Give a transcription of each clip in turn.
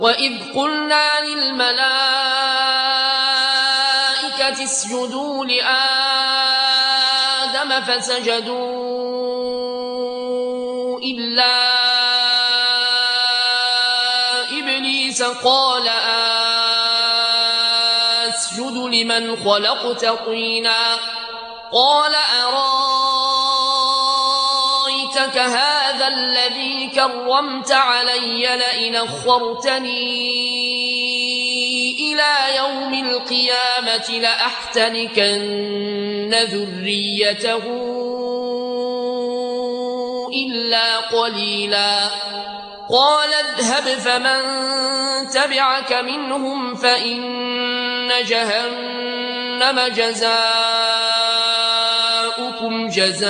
وإذ قلنا للملائكة اسجدوا لآدم فسجدوا إلا إبليس قال أسجد لمن خلقت طينا قال أرايتك هذا الذي كرمت علي لئن أخرتني إلى يوم القيامة لأحتنكن ذريته إلا قليلا قال اذهب فمن تبعك منهم فإن جهنم جزاؤكم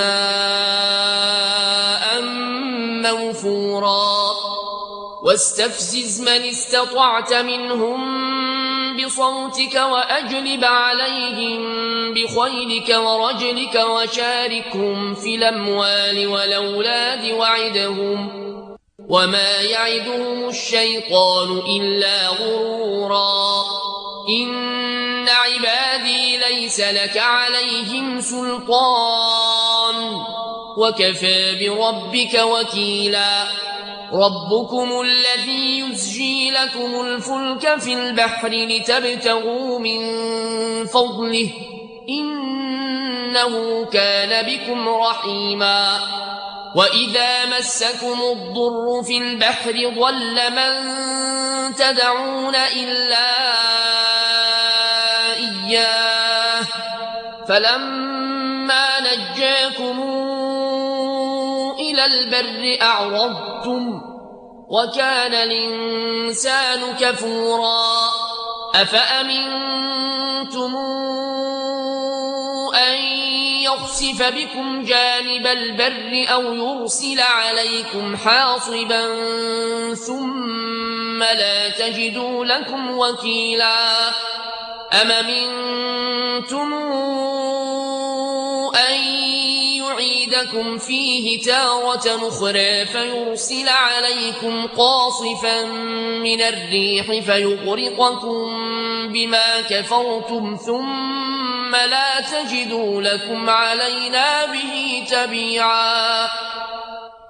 جزاء موفورا واستفزز من استطعت منهم بصوتك وأجلب عليهم بخيلك ورجلك وشاركهم في الأموال والأولاد وعدهم وما يعدهم الشيطان إلا غرورا إن عبادي ليس لك عليهم سلطان وكفى بربك وكيلا ربكم الذي يزجي لكم الفلك في البحر لتبتغوا من فضله إنه كان بكم رحيما وإذا مسكم الضر في البحر ضل من تدعون إلا إياه فلما نجاكم إلى البر أعرضتم وكان الإنسان كفورا أفأمنتم أن يخسف بكم جانب البر أو يرسل عليكم حاصبا ثم لا تجدوا لكم وكيلا أم أمنتم أن يعيدكم فيه تارة أخرى فيرسل عليكم قاصفا من الريح فيغرقكم بما كفرتم ثم لا تجدوا لكم علينا به تبيعا